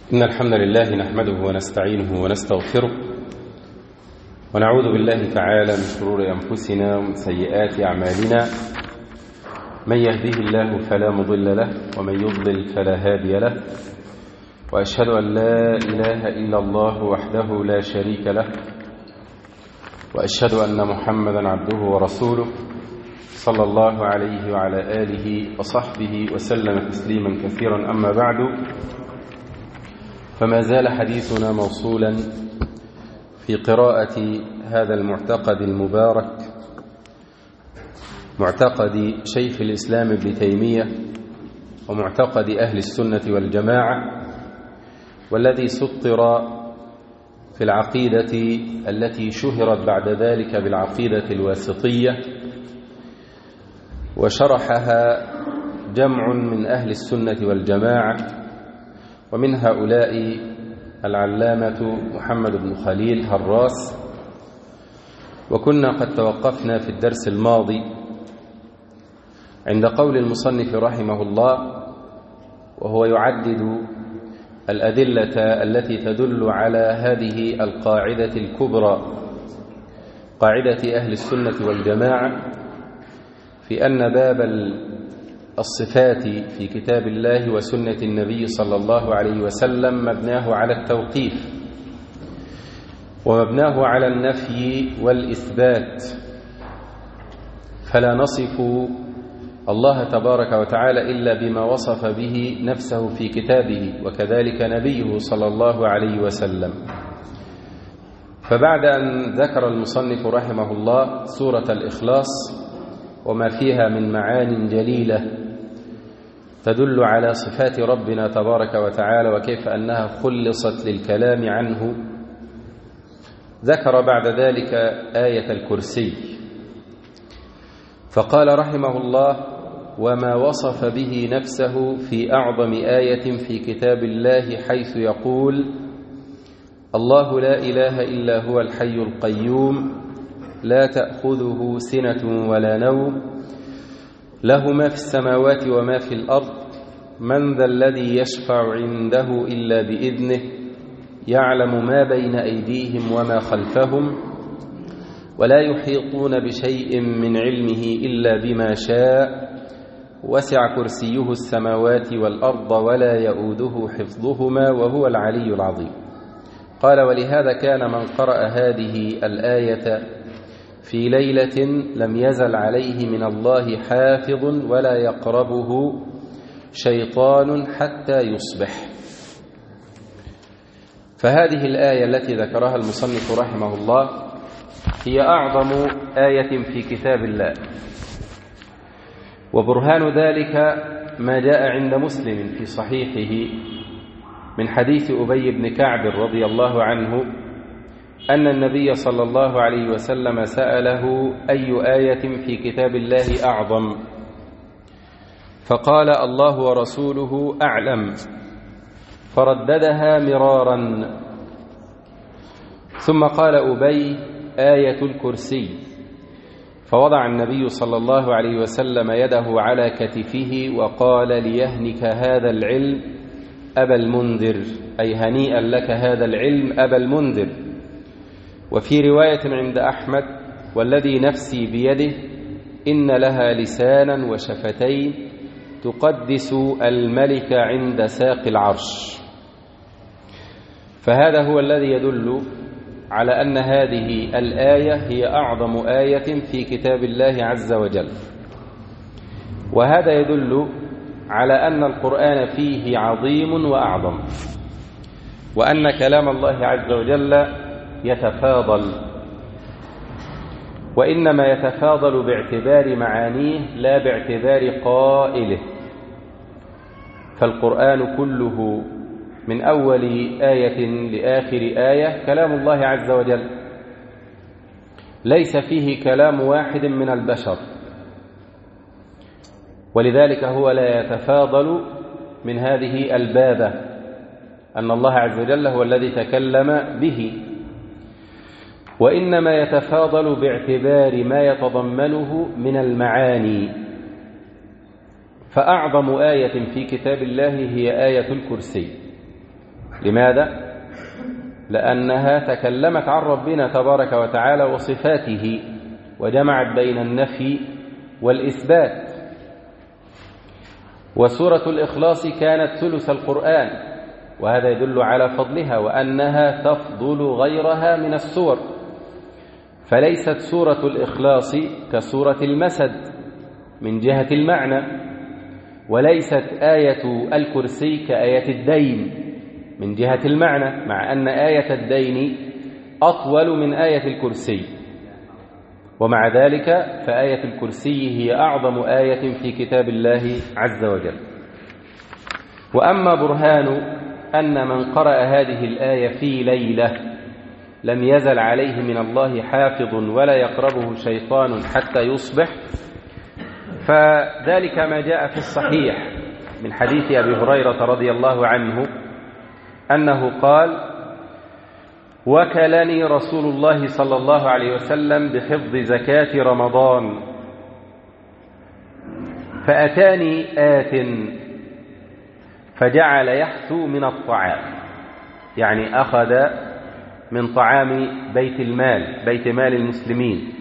إن الحمد لله نحمده ونستعينه ونستغفره ونعوذ بالله تعالى من شرور أنفسنا ومن سيئات أعمالنا. من يهده الله فلا مضل له ومن يضلل فلا هادي له، وأشهد أن لا إله إلا الله وحده لا شريك له، وأشهد أن محمدا عبده ورسوله صلى الله عليه وعلى آله وصحبه وسلم تسليما كثيرا. أما بعد، فما زال حديثنا موصولا في قراءة هذا المعتقد المبارك، معتقد شيخ الإسلام ابن تيمية ومعتقد أهل السنة والجماعة، والذي سطر في العقيدة التي شهرت بعد ذلك بالعقيدة الواسطية، وشرحها جمع من أهل السنة والجماعة، ومن هؤلاء العلامة محمد بن خليل هراس. وكنا قد توقفنا في الدرس الماضي عند قول المصنف رحمه الله، وهو يعدد الأدلة التي تدل على هذه القاعدة الكبرى، قاعدة أهل السنة والجماعة، في أن باب الصفات في كتاب الله وسنة النبي صلى الله عليه وسلم مبناه على التوقيف، ومبناه على النفي والإثبات، فلا نصف الله تبارك وتعالى إلا بما وصف به نفسه في كتابه، وكذلك نبيه صلى الله عليه وسلم. فبعد أن ذكر المصنف رحمه الله سورة الإخلاص وما فيها من معان جليلة تدل على صفات ربنا تبارك وتعالى وكيف أنها خلصت للكلام عنه، ذكر بعد ذلك آية الكرسي، فقال رحمه الله: وما وصف به نفسه في أعظم آية في كتاب الله، حيث يقول: الله لا إله إلا هو الحي القيوم لا تأخذه سنة ولا نوم له ما في السماوات وما في الأرض من ذا الذي يشفع عنده إلا بإذنه يعلم ما بين أيديهم وما خلفهم ولا يحيطون بشيء من علمه إلا بما شاء وسع كرسيه السماوات والأرض ولا يؤوده حفظهما وهو العلي العظيم. قال: ولهذا كان من قرأ هذه الآية في ليلة لم يزل عليه من الله حافظ ولا يقربه شيطان حتى يصبح. فهذه الآية التي ذكرها المصنف رحمه الله هي أعظم آية في كتاب الله، وبرهان ذلك ما جاء عند مسلم في صحيحه من حديث أبي بن كعب رضي الله عنه أن النبي صلى الله عليه وسلم سأله: أي آية في كتاب الله أعظم؟ فقال: الله ورسوله أعلم، فرددها مرارا. ثم قال أبي: آية الكرسي. فوضع النبي صلى الله عليه وسلم يده على كتفه وقال: ليهنك هذا العلم أبا المنذر، أي هنيئا لك هذا العلم أبا المنذر. وفي رواية عند أحمد: والذي نفسي بيده إن لها لسانا وشفتين تقدس الملك عند ساق العرش. فهذا هو الذي يدل على أن هذه الآية هي أعظم آية في كتاب الله عز وجل، وهذا يدل على أن القرآن فيه عظيم وأعظم، وأن كلام الله عز وجل يتفاضل، وإنما يتفاضل باعتبار معانيه لا باعتبار قائله. فالقرآن كله من أول آية لآخر آية كلام الله عز وجل، ليس فيه كلام واحد من البشر، ولذلك هو لا يتفاضل من هذه البابة، أن الله عز وجل هو الذي تكلم به، وإنما يتفاضل باعتبار ما يتضمنه من المعاني. فأعظم آية في كتاب الله هي آية الكرسي، لماذا؟ لأنها تكلمت عن ربنا تبارك وتعالى وصفاته، وجمعت بين النفي والإثبات. وسورة الإخلاص كانت ثلث القرآن، وهذا يدل على فضلها وأنها تفضل غيرها من السور، فليست سورة الإخلاص كسورة المسد من جهة المعنى، وليست آية الكرسي كآية الدين من جهة المعنى، مع أن آية الدين أطول من آية الكرسي، ومع ذلك فآية الكرسي هي أعظم آية في كتاب الله عز وجل. وأما برهان أن من قرأ هذه الآية في ليلة لم يزل عليه من الله حافظ ولا يقربه شيطان حتى يصبح، فذلك ما جاء في الصحيح من حديث أبي هريرة رضي الله عنه أنه قال: وكلني رسول الله صلى الله عليه وسلم بحفظ زكاة رمضان، فأتاني آت فجعل يحثو من الطعام، يعني أخذ من طعام بيت المال، بيت مال المسلمين.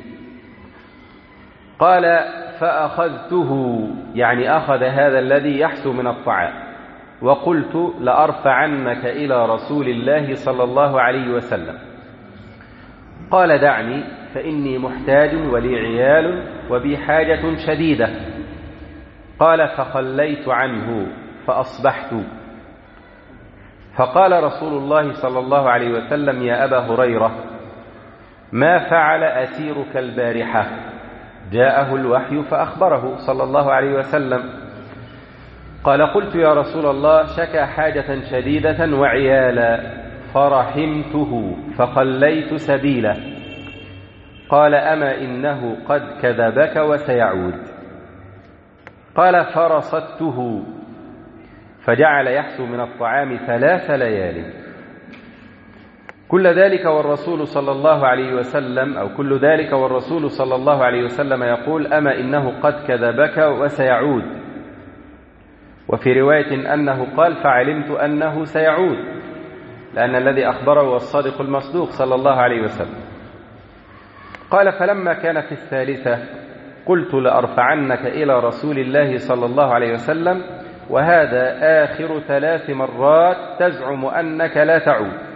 قال: فأخذته، يعني أخذ هذا الذي يحثو من الطعام، وقلت: لأرفعنك إلى رسول الله صلى الله عليه وسلم. قال: دعني فإني محتاج ولي عيال وبي حاجة شديدة. قال: فخليت عنه فأصبحت، فقال رسول الله صلى الله عليه وسلم: يا أبا هريرة، ما فعل أسيرك البارحة؟ جاءه الوحي فأخبره صلى الله عليه وسلم. قال: قلت يا رسول الله: شكى حاجة شديدة وعيالا فرحمته فخليت سبيله. قال: أما إنه قد كذبك وسيعود. قال: فرصدته فجعل يحثو من الطعام 3 ليال. كل ذلك والرسول صلى الله عليه وسلم، أو كل ذلك والرسول صلى الله عليه وسلم يقول: أما إنه قد كذبك وسيعود. وفي رواية أنه قال: فعلمت أنه سيعود، لأن الذي أخبره هو الصادق المصدوق صلى الله عليه وسلم. قال: فلما كان في 3 قلت: لأرفعنك إلى رسول الله صلى الله عليه وسلم، وهذا آخر 3 مرات تزعم أنك لا تعود.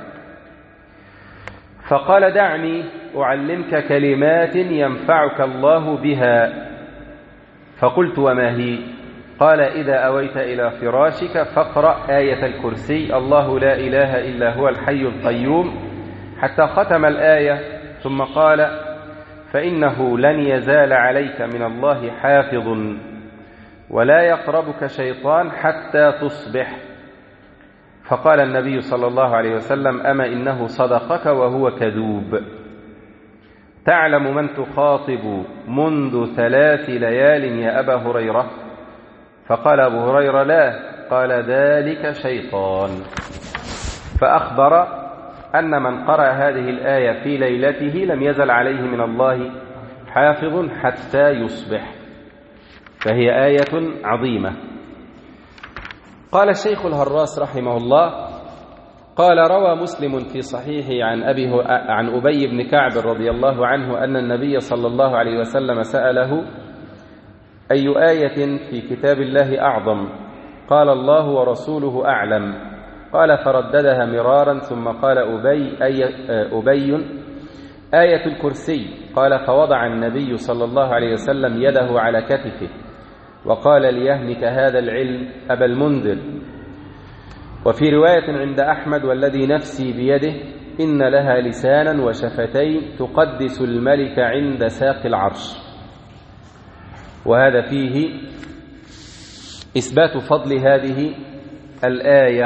فقال: دعني أعلمك كلمات ينفعك الله بها. فقلت: وما هي؟ قال: إذا أويت إلى فراشك فاقرأ آية الكرسي: الله لا إله إلا هو الحي القيوم، حتى ختم الآية، ثم قال: فإنه لن يزال عليك من الله حافظ ولا يقربك شيطان حتى تصبح. فقال النبي صلى الله عليه وسلم: أما إنه صدقك وهو كذوب. تعلم من تخاطب منذ 3 ليال يا أبا هريرة؟ فقال أبو هريرة: لا. قال: ذلك شيطان. فأخبر أن من قرأ هذه الآية في ليلته لم يزل عليه من الله حافظ حتى يصبح، فهي آية عظيمة. قال الشيخ الهراس رحمه الله: قال: روى مسلم في صحيحه عن أبي بن كعب رضي الله عنه أن النبي صلى الله عليه وسلم سأله: أي آية في كتاب الله أعظم؟ قال: الله ورسوله أعلم. قال: فرددها مرارا، ثم قال أبي: آية الكرسي. قال: فوضع النبي صلى الله عليه وسلم يده على كتفه وقال: ليهنك هذا العلم أبا المنذر. وفي رواية عند أحمد: والذي نفسي بيده إن لها لسانا وشفتين تقدس الملك عند ساق العرش. وهذا فيه إثبات فضل هذه الآية،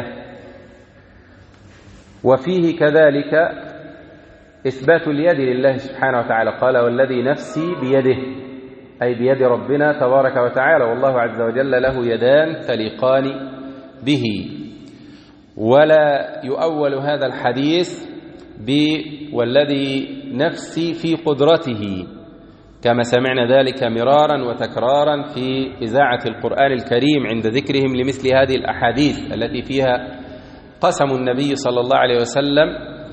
وفيه كذلك إثبات اليد لله سبحانه وتعالى. قال: والذي نفسي بيده، أي بيد ربنا تبارك وتعالى، والله عز وجل له يدان تليقان به. ولا يؤول هذا الحديث والذي نفسي في قدرته، كما سمعنا ذلك مرارا وتكرارا في إذاعة القرآن الكريم عند ذكرهم لمثل هذه الأحاديث التي فيها قسم النبي صلى الله عليه وسلم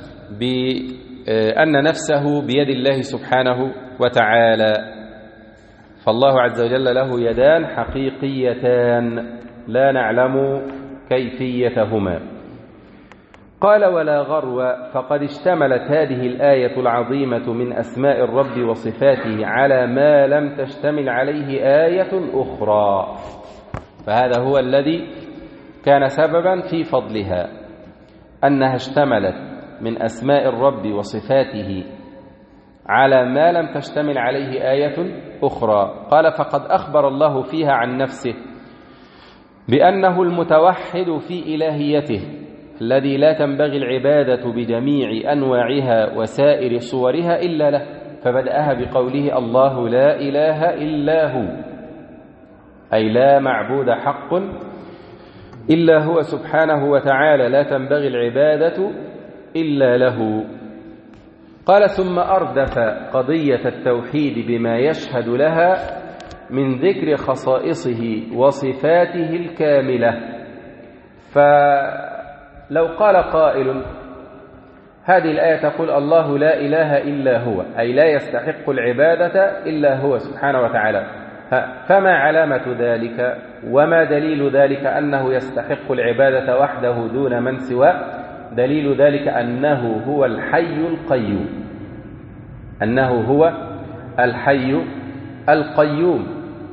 بأن نفسه بيد الله سبحانه وتعالى، فالله عز وجل له يدان حقيقيتان لا نعلم كيفيتهما. قال: ولا غرو، فقد اشتملت هذه الآية العظيمة من أسماء الرب وصفاته على ما لم تشتمل عليه آية أخرى، فهذا هو الذي كان سببا في فضلها، أنها اشتملت من أسماء الرب وصفاته على ما لم تشتمل عليه آية أخرى. قال: فقد أخبر الله فيها عن نفسه بأنه المتوحد في إلهيته الذي لا تنبغي العبادة بجميع أنواعها وسائر صورها إلا له، فبدأها بقوله: الله لا إله إلا هو، أي لا معبود حق إلا هو سبحانه وتعالى، لا تنبغي العبادة إلا له. قال: ثم أردف قضية التوحيد بما يشهد لها من ذكر خصائصه وصفاته الكاملة. فلو قال قائل: هذه الآية تقول الله لا إله إلا هو، أي لا يستحق العبادة إلا هو سبحانه وتعالى، فما علامة ذلك وما دليل ذلك أنه يستحق العبادة وحده دون من سواه؟ دليل ذلك أنه هو الحي القيوم، أنه هو الحي القيوم.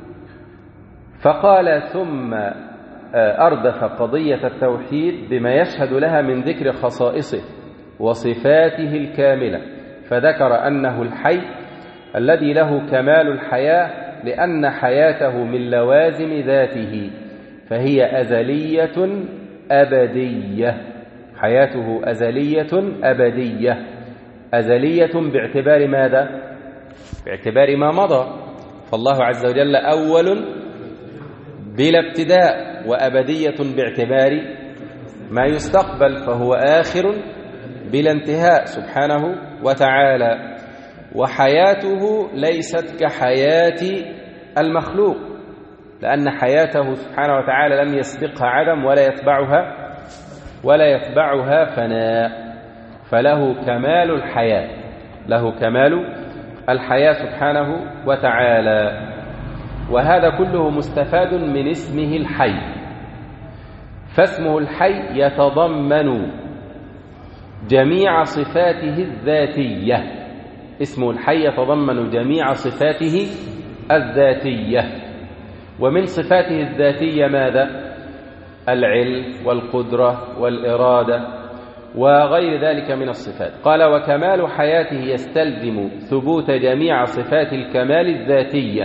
فقال: ثم أردف قضية التوحيد بما يشهد لها من ذكر خصائصه وصفاته الكاملة، فذكر أنه الحي الذي له كمال الحياة، لأن حياته من لوازم ذاته، فهي أزلية أبدية، حياته أزلية أبدية. أزلية باعتبار ماذا؟ باعتبار ما مضى، فالله عز وجل أول بلا ابتداء، وأبدية باعتبار ما يستقبل، فهو آخر بلا انتهاء سبحانه وتعالى. وحياته ليست كحياة المخلوق، لأن حياته سبحانه وتعالى لم يسبقها عدم ولا يتبعها فناء، فله كمال الحياة، له كمال الحياة سبحانه وتعالى. وهذا كله مستفاد من اسمه الحي، فاسمه الحي يتضمن جميع صفاته الذاتية، اسمه الحي يتضمن جميع صفاته الذاتية. ومن صفاته الذاتية ماذا؟ العلم والقدرة والإرادة وغير ذلك من الصفات. قال: وكمال حياته يستلزم ثبوت جميع صفات الكمال الذاتية،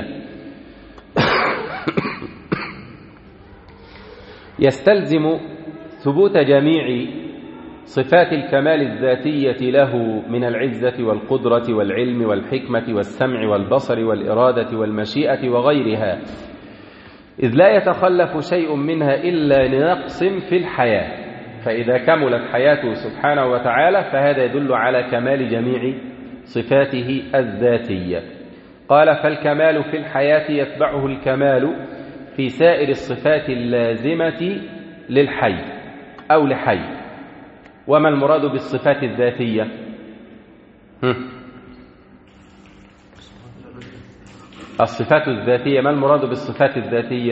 يستلزم ثبوت جميع صفات الكمال الذاتية له من العزة والقدرة والعلم والحكمة والسمع والبصر والإرادة والمشيئة وغيرها، إذ لا يتخلف شيء منها إلا لنقص في الحياة، فإذا كملت حياته سبحانه وتعالى فهذا يدل على كمال جميع صفاته الذاتية. قال: فالكمال في الحياة يتبعه الكمال في سائر الصفات اللازمة للحي أو لحي. وما المراد بالصفات الذاتية؟ الصفات الذاتية، ما المراد بالصفات الذاتية؟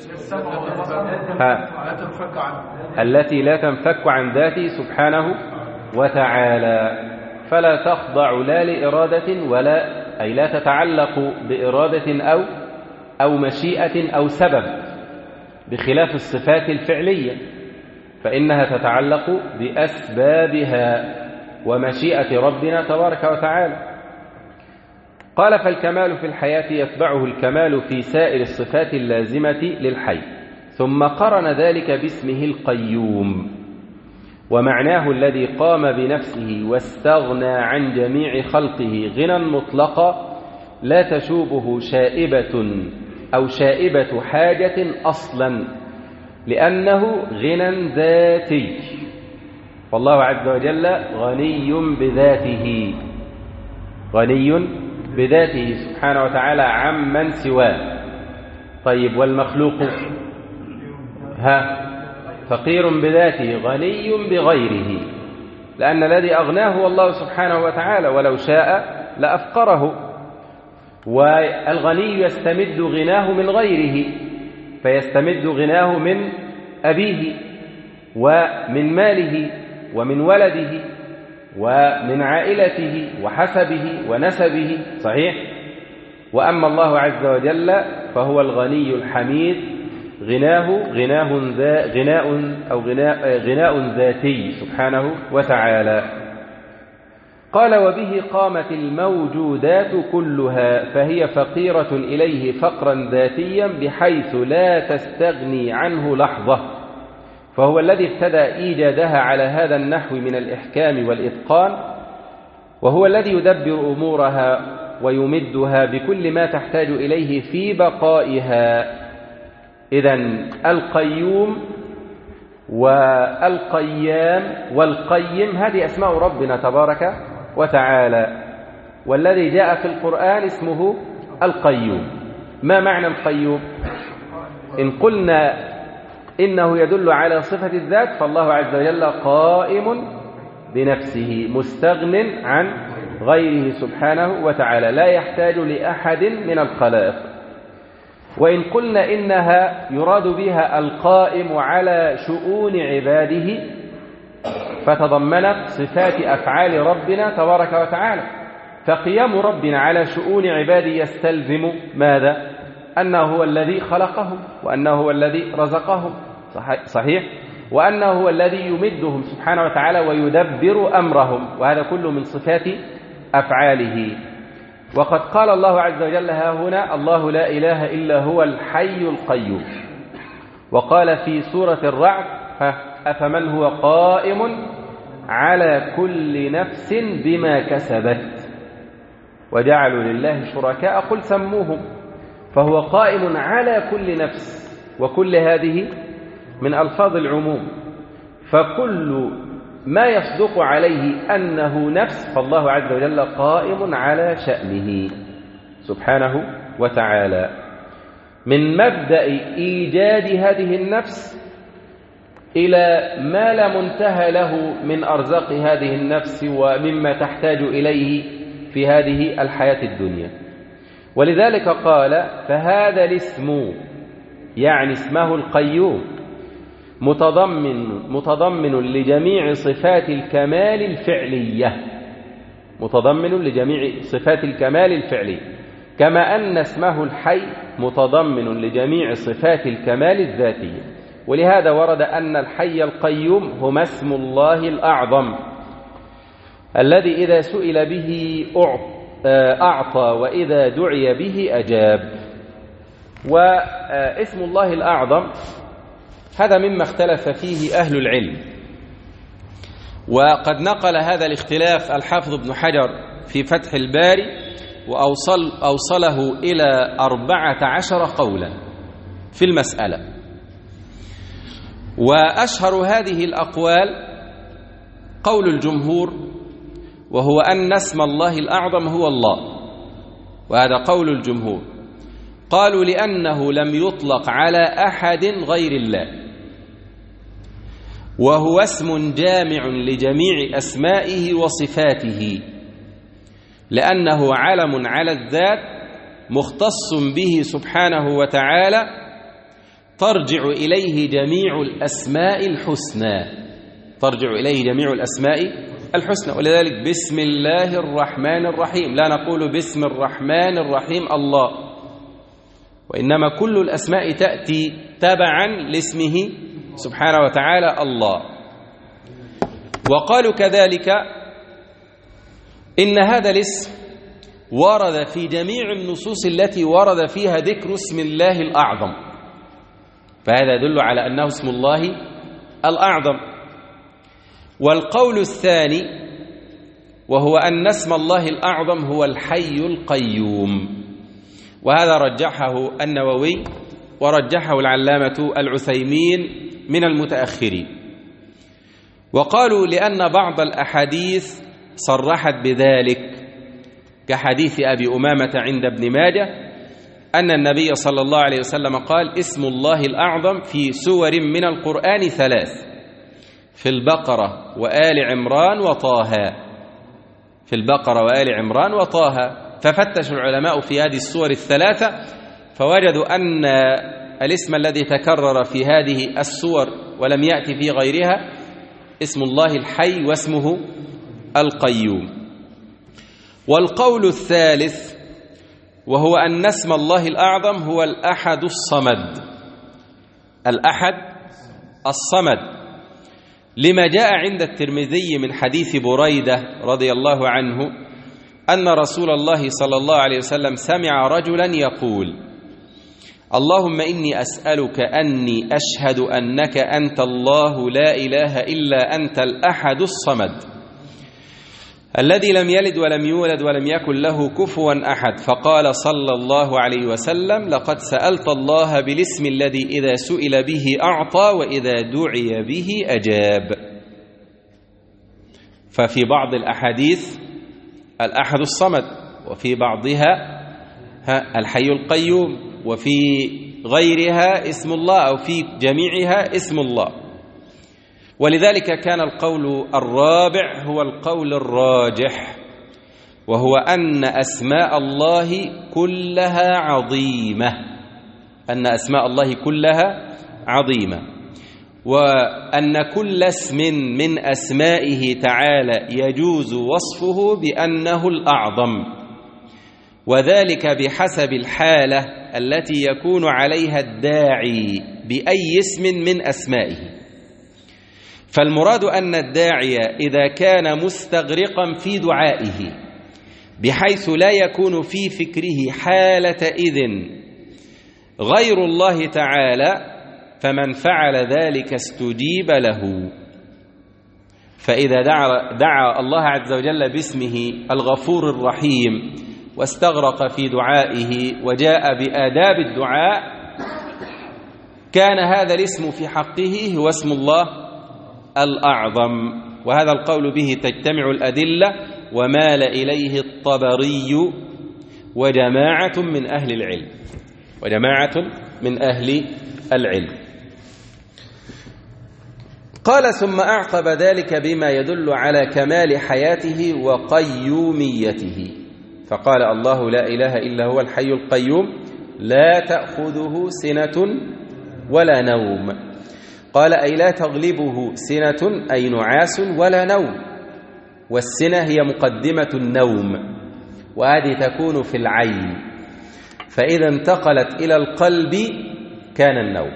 التي لا تنفك عن ذاته سبحانه وتعالى، فلا تخضع لا لإرادة ولا، أي لا تتعلق بإرادة أو مشيئة أو سبب، بخلاف الصفات الفعلية فإنها تتعلق بأسبابها ومشيئة ربنا تبارك وتعالى. قال: فالكمال في الحياة يتبعه الكمال في سائر الصفات اللازمة للحي. ثم قرن ذلك باسمه القيوم، ومعناه الذي قام بنفسه واستغنى عن جميع خلقه غنى مطلقا لا تشوبه شائبة أو شائبة حاجة أصلا، لأنه غنى ذاتي، فالله عز وجل غني بذاته، غني بذاته سبحانه وتعالى عمن سواه. طيب والمخلوق؟ فقير بذاته غني بغيره، لأن الذي أغناه هو الله سبحانه وتعالى، ولو شاء لأفقره. والغني يستمد غناه من غيره، فيستمد غناه من أبيه ومن ماله ومن ولده ومن عائلته وحسبه ونسبه، صحيح؟ وأما الله عز وجل فهو الغني الحميد، غناء ذاتي سبحانه وتعالى. قال: وبه قامت الموجودات كلها، فهي فقيرة إليه فقرا ذاتيا بحيث لا تستغني عنه لحظة، فهو الذي ابتدأ إيجادها على هذا النحو من الإحكام والإتقان، وهو الذي يدبر أمورها ويمدها بكل ما تحتاج إليه في بقائها. إذن القيوم والقيام والقيم هذه أسماء ربنا تبارك وتعالى، والذي جاء في القرآن اسمه القيوم. ما معنى القيوم؟ إن قلنا إنه يدل على صفة الذات، فالله عز وجل قائم بنفسه مستغن عن غيره سبحانه وتعالى، لا يحتاج لأحد من الخلائق. وإن قلنا إنها يراد بها القائم على شؤون عباده، فتضمنت صفات أفعال ربنا تبارك وتعالى. فقيام ربنا على شؤون عباده يستلزم ماذا؟ أنه هو الذي خلقهم، وأنه هو الذي رزقهم، صحيح؟ وأنه هو الذي يمدهم سبحانه وتعالى ويدبر أمرهم، وهذا كله من صفات أفعاله. وقد قال الله عز وجل ها هنا: الله لا إله إلا هو الحي القيوم. وقال في سورة الرعد: أفمن هو قائم على كل نفس بما كسبت وجعلوا لله شركاء قل سموهم. فهو قائم على كل نفس، وكل هذه من ألفاظ العموم، فكل ما يصدق عليه أنه نفس فالله عز وجل قائم على شأنه سبحانه وتعالى. من مبدأ إيجاد هذه النفس إلى ما لا منتهى له من أرزاق هذه النفس ومما تحتاج إليه في هذه الحياة الدنيا. ولذلك قال: فهذا الاسم، يعني اسمه القيوم، متضمن لجميع صفات الكمال الفعلية، متضمن لجميع صفات الكمال الفعلية، كما أن اسمه الحي متضمن لجميع صفات الكمال الذاتية. ولهذا ورد أن الحي القيوم هما اسم الله الأعظم الذي إذا سئل به أعطى وإذا دعي به أجاب. واسم الله الأعظم هذا مما اختلف فيه أهل العلم، وقد نقل هذا الاختلاف الحافظ ابن حجر في فتح الباري، وأوصله إلى 14 قولا في المسألة. وأشهر هذه الأقوال قول الجمهور، وهو أن اسم الله الأعظم هو الله، وهذا قول الجمهور. قالوا لأنه لم يطلق على أحد غير الله، وهو اسم جامع لجميع أسمائه وصفاته، لأنه علم على الذات مختص به سبحانه وتعالى، ترجع إليه جميع الأسماء الحسنى، ترجع إليه جميع الأسماء الحسنى. ولذلك بسم الله الرحمن الرحيم، لا نقول بسم الرحمن الرحيم الله، وإنما كل الأسماء تأتي تبعا لاسمه سبحانه وتعالى الله. وقالوا كذلك إن هذا الاسم ورد في جميع النصوص التي ورد فيها ذكر اسم الله الأعظم، فهذا يدل على أنه اسم الله الأعظم. والقول الثاني وهو أن اسم الله الأعظم هو الحي القيوم، وهذا رجحه النووي ورجحه العلامة العثيمين من المتأخرين. وقالوا لأن بعض الأحاديث صرحت بذلك، كحديث أبي أمامة عند ابن ماجه أن النبي صلى الله عليه وسلم قال: اسم الله الأعظم في سور من القرآن 3، في البقرة وآل عمران وطه. في البقرة وآل عمران وطه. ففتش العلماء في هذه السور الثلاثة فوجدوا أن الاسم الذي تكرر في هذه السور ولم يأتي في غيرها اسم الله الحي واسمه القيوم. والقول الثالث وهو أن اسم الله الأعظم هو الأحد الصمد. الأحد الصمد، لما جاء عند الترمذي من حديث بريدة رضي الله عنه أن رسول الله صلى الله عليه وسلم سمع رجلا يقول: اللهم إني أسألك أني أشهد أنك أنت الله لا إله إلا أنت الأحد الصمد الذي لم يلد ولم يولد ولم يكن له كفوا أحد. فقال صلى الله عليه وسلم: لقد سألت الله بالاسم الذي إذا سئل به أعطى وإذا دعي به أجاب. ففي بعض الأحاديث الأحد الصمد، وفي بعضها الحي القيوم، وفي غيرها اسم الله، أو في جميعها اسم الله. ولذلك كان القول الرابع هو القول الراجح، وهو أن أسماء الله كلها عظيمة، أن أسماء الله كلها عظيمة، وأن كل اسم من أسمائه تعالى يجوز وصفه بأنه الأعظم، وذلك بحسب الحالة التي يكون عليها الداعي بأي اسم من أسمائه. فالمراد أن الداعي إذا كان مستغرقا في دعائه بحيث لا يكون في فكره حالة إذن غير الله تعالى، فمن فعل ذلك استجيب له. فإذا دعا الله عز وجل باسمه الغفور الرحيم واستغرق في دعائه وجاء بآداب الدعاء، كان هذا الاسم في حقه هو اسم الله الأعظم. وهذا القول به تجتمع الأدلة، ومال إليه الطبري وجماعة من أهل العلم. وجماعة من أهل العلم. قال: ثم أعقب ذلك بما يدل على كمال حياته وقيوميته، فقال: الله لا إله إلا هو الحي القيوم لا تأخذه سنة ولا نوم. قال: أي لا تغلبه سنة، أي نعاس ولا نوم. والسنة هي مقدمة النوم، وهذه تكون في العين، فإذا انتقلت إلى القلب كان النوم.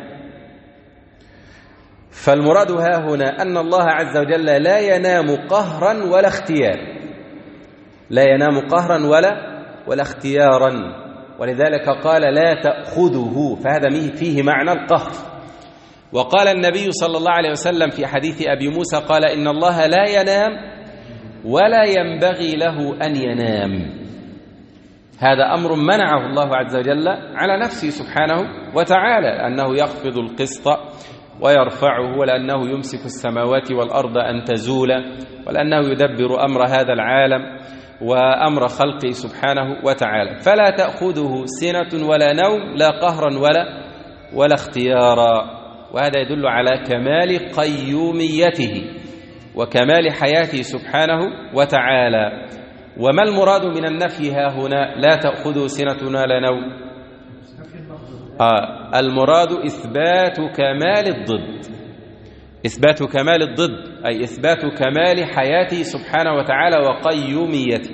فالمراد ها هنا أن الله عز وجل لا ينام قهرا ولا اختيار، لا ينام قهرا ولا اختيارا، ولذلك قال لا تأخذه، فهذا فيه معنى القهر. وقال النبي صلى الله عليه وسلم في حديث أبي موسى قال: إن الله لا ينام ولا ينبغي له أن ينام. هذا أمر منعه الله عز وجل على نفسه سبحانه وتعالى، أنه يخفض القسط ويرفعه، ولأنه يمسك السماوات والأرض أن تزول، ولأنه يدبر أمر هذا العالم وأمر خلقه سبحانه وتعالى. فلا تأخذه سنة ولا نوم، لا قهرا ولا اختيارا. وهذا يدل على كمال قيوميته وكمال حياته سبحانه وتعالى. وما المراد من النفي ها هنا لا تأخذه سنة ولا نوم؟ المراد إثبات كمال الضد، إثبات كمال الضد، أي إثبات كمال حياته سبحانه وتعالى وقيوميته.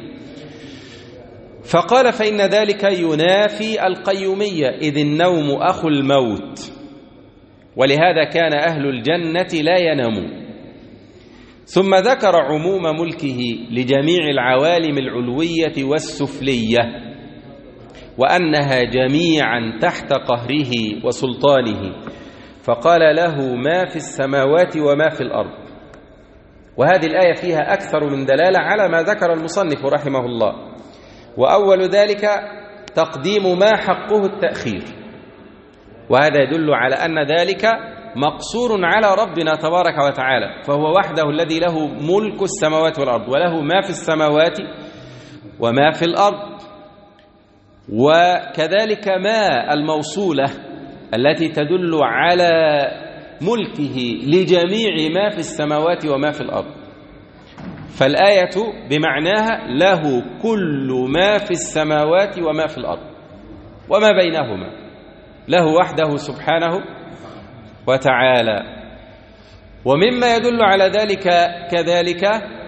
فقال: فإن ذلك ينافي القيومية، إذ النوم أخو الموت، ولهذا كان أهل الجنة لا ينامون. ثم ذكر عموم ملكه لجميع العوالم العلوية والسفلية، وأنها جميعا تحت قهره وسلطانه، فقال: له ما في السماوات وما في الأرض. وهذه الآية فيها أكثر من دلالة على ما ذكر المصنف رحمه الله. وأول ذلك تقديم ما حقه التأخير، وهذا يدل على أن ذلك مقصور على ربنا تبارك وتعالى، فهو وحده الذي له ملك السماوات والأرض، وله ما في السماوات وما في الأرض. وكذلك ما الموصولة التي تدل على ملكه لجميع ما في السماوات وما في الأرض. فالآية بمعناها له كل ما في السماوات وما في الأرض وما بينهما، له وحده سبحانه وتعالى. ومما يدل على ذلك كذلك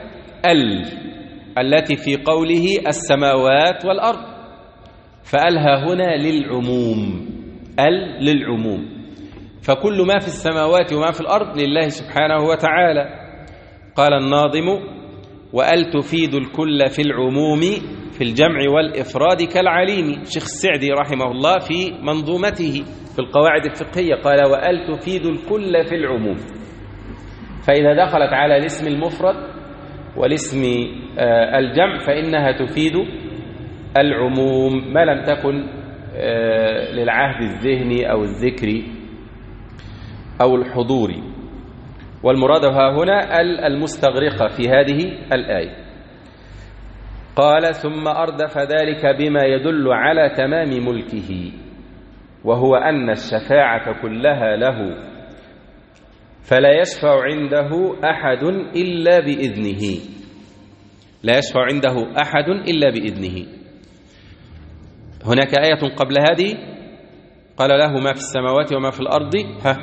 التي في قوله السماوات والأرض، فألها هنا للعموم، للعموم، فكل ما في السماوات وما في الأرض لله سبحانه وتعالى. قال الناظم: وأل تفيد الكل في العموم في الجمع والإفراد كالعليم. شيخ السعدي رحمه الله في منظومته في القواعد الفقهية قال: وأل تفيد الكل في العموم، فإذا دخلت على الاسم المفرد والاسم الجمع فإنها تفيد العموم ما لم تكن للعهد الذهني أو الذكري أو الحضوري. والمراد ها هنا المستغرقة في هذه الآية. قال: ثم أردف ذلك بما يدل على تمام ملكه، وهو أن الشفاعة كلها له، فلا يشفع عنده أحد إلا بإذنه. لا يشفع عنده أحد إلا بإذنه. هناك آية قبل هذه قال: له ما في السماوات وما في الأرض.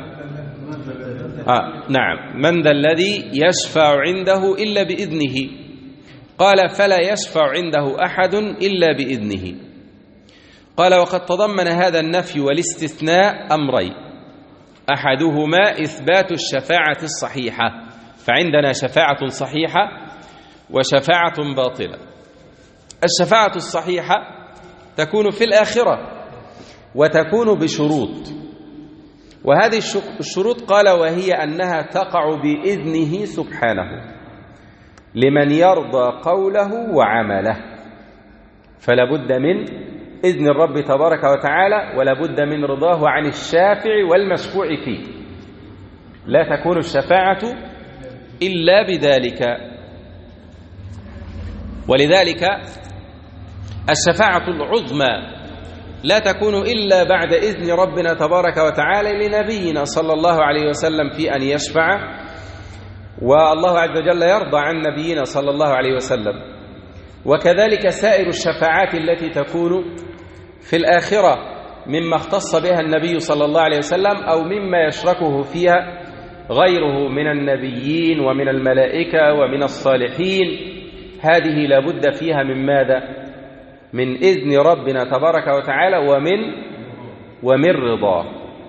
نعم، من ذا الذي يشفع عنده إلا بإذنه. قال: فلا يشفع عنده أحد إلا بإذنه. قال: وقد تضمن هذا النفي والاستثناء أمرين، أحدهما إثبات الشفاعة الصحيحة، فعندنا شفاعة صحيحة وشفاعة باطلة. الشفاعة الصحيحة تكون في الآخرة وتكون بشروط، وهذه الشروط قال: وهي أنها تقع بإذنه سبحانه لمن يرضى قوله وعمله، فلا بد من إذن الرب تبارك وتعالى، ولا بد من رضاه عن الشافع والمشفوع فيه. لا تكون الشفاعة إلا بذلك. ولذلك الشفاعة العظمى لا تكون إلا بعد إذن ربنا تبارك وتعالى لنبينا صلى الله عليه وسلم في أن يشفع، والله عز وجل يرضى عن نبينا صلى الله عليه وسلم. وكذلك سائر الشفاعات التي تكون في الآخرة مما اختص بها النبي صلى الله عليه وسلم أو مما يشركه فيها غيره من النبيين ومن الملائكة ومن الصالحين، هذه لا بد فيها من ماذا؟ من إذن ربنا تبارك وتعالى ومن رضاه.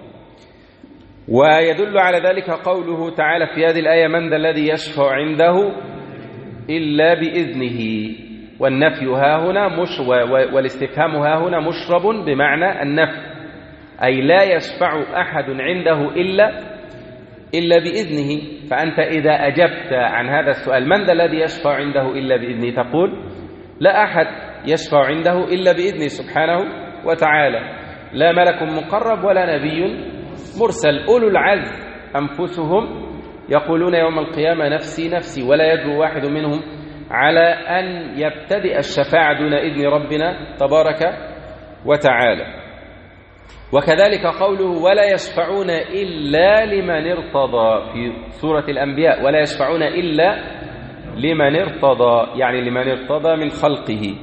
ويدل على ذلك قوله تعالى في هذه الآية: من ذا الذي يشفع عنده إلا بإذنه. والنفي ها هنا والاستفهام ها هنا مشرب بمعنى النفي، أي لا يشفع أحد عنده إلا بإذنه. فأنت إذا أجبت عن هذا السؤال: من ذا الذي يشفع عنده إلا بإذنه؟ تقول: لا أحد يشفع عنده إلا بإذنه سبحانه وتعالى، لا ملك مقرب ولا نبي مرسل. أولو العزم أنفسهم يقولون يوم القيامة نفسي نفسي، ولا يجرؤ واحد منهم على أن يبتدئ الشفاعة دون إذن ربنا تبارك وتعالى. وكذلك قوله: ولا يشفعون إلا لمن ارتضى في سورة الأنبياء، ولا يشفعون إلا لمن ارتضى، يعني لمن ارتضى من خلقه.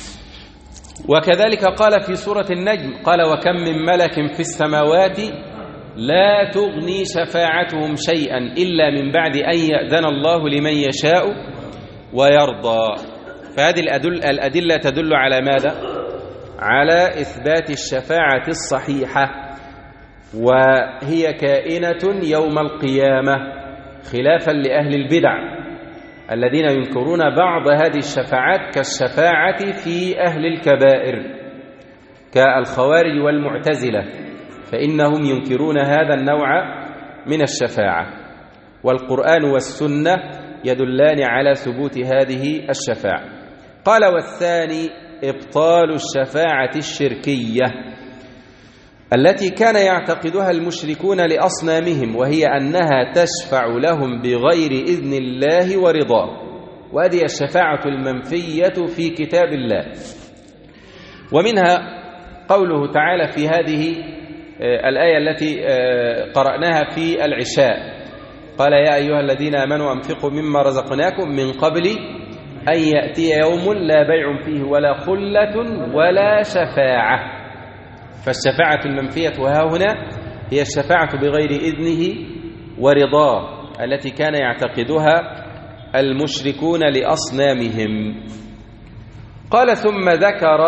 وكذلك قال في سورة النجم قال: وكم من ملك في السماوات لا تغني شفاعتهم شيئا إلا من بعد أن يأذن الله لمن يشاء ويرضى. فهذه الأدلة تدل على ماذا؟ على إثبات الشفاعة الصحيحة، وهي كائنة يوم القيامة، خلافا لأهل البدع الذين ينكرون بعض هذه الشفاعات كالشفاعة في أهل الكبائر كالخوارج والمعتزلة، فإنهم ينكرون هذا النوع من الشفاعة، والقرآن والسنة يدلان على ثبوت هذه الشفاعة. قال: والثاني إبطال الشفاعة الشركية التي كان يعتقدها المشركون لأصنامهم، وهي أنها تشفع لهم بغير إذن الله ورضاه، وهذه الشفاعة المنفية في كتاب الله. ومنها قوله تعالى في هذه الآية التي قرأناها في العشاء، قال يا أيها الذين آمنوا أنفقوا مما رزقناكم من قبل أن يأتي يوم لا بيع فيه ولا خلة ولا شفاعة. فالشفاعة المنفية وهنا هي الشفاعة بغير إذنه ورضاه التي كان يعتقدها المشركون لأصنامهم. قال ثم ذكر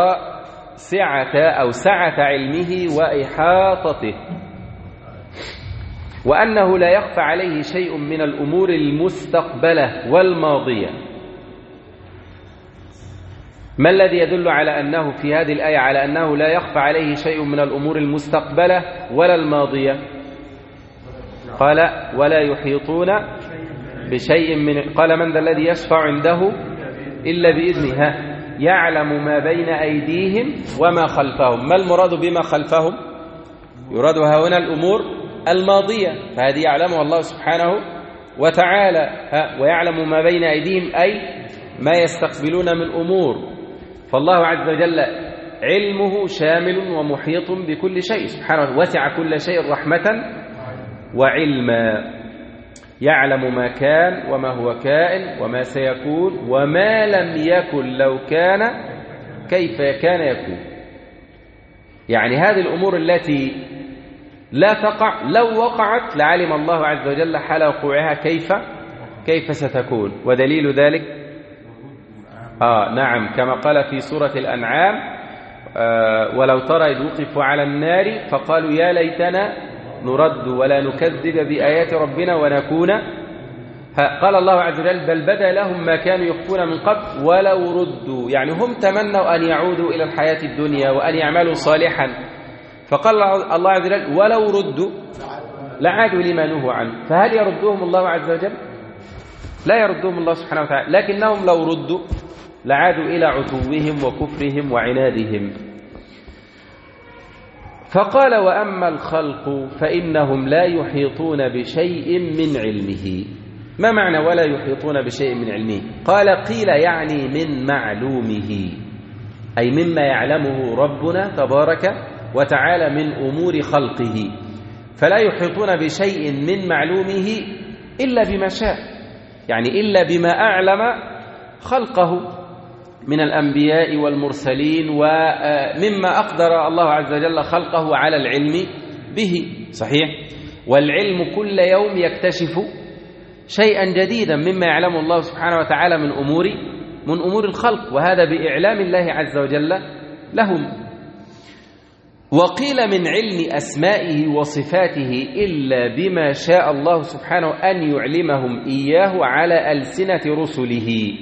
سعة علمه وإحاطته، وأنه لا يخفى عليه شيء من الأمور المستقبلة والماضية. ما الذي يدل على أنه في هذه الآية على أنه لا يخفى عليه شيء من الأمور المستقبلة ولا الماضية؟ قال ولا يحيطون بشيء من، قال من ذا الذي يشفع عنده إلا بإذنه، يعلم ما بين أيديهم وما خلفهم. ما المراد بما خلفهم؟ يراد هنا الأمور الماضية، فهذه يعلمها الله سبحانه وتعالى. ويعلم ما بين أيديهم أي ما يستقبلون من أمور. فالله عز وجل علمه شامل ومحيط بكل شيء سبحانه، وسع كل شيء رحمة وعلما، يعلم ما كان وما هو كائن وما سيكون وما لم يكن لو كان كيف كان يكون. يعني هذه الأمور التي لا تقع لو وقعت لعلم الله عز وجل حال وقوعها كيف ستكون. ودليل ذلك نعم كما قال في سورة الأنعام ولو ترى إذ وقفوا على النار فقالوا يا ليتنا نرد ولا نكذب بآيات ربنا ونكون. قال الله عز وجل بل بدا لهم ما كانوا يخفون من قبل ولو ردوا، يعني هم تمنوا أن يعودوا إلى الحياة الدنيا وأن يعملوا صالحا، فقال الله عز وجل ولو ردوا لعادوا لما نهوا عنه. فهل يردهم الله عز وجل؟ لا يردهم الله سبحانه وتعالى، لكنهم لو ردوا لعادوا إلى عتوهم وكفرهم وعنادهم. فقال وأما الخلق فإنهم لا يحيطون بشيء من علمه. ما معنى ولا يحيطون بشيء من علمه؟ قال قيل يعني من معلومه، أي مما يعلمه ربنا تبارك وتعالى من أمور خلقه، فلا يحيطون بشيء من معلومه إلا بما شاء، يعني إلا بما أعلم خلقه من الأنبياء والمرسلين ومما أقدر الله عز وجل خلقه على العلم به. صحيح، والعلم كل يوم يكتشف شيئا جديدا مما يعلم الله سبحانه وتعالى من أمور الخلق، وهذا بإعلام الله عز وجل لهم. وقيل من علم أسمائه وصفاته إلا بما شاء الله سبحانه أن يعلمهم إياه على ألسنة رسله،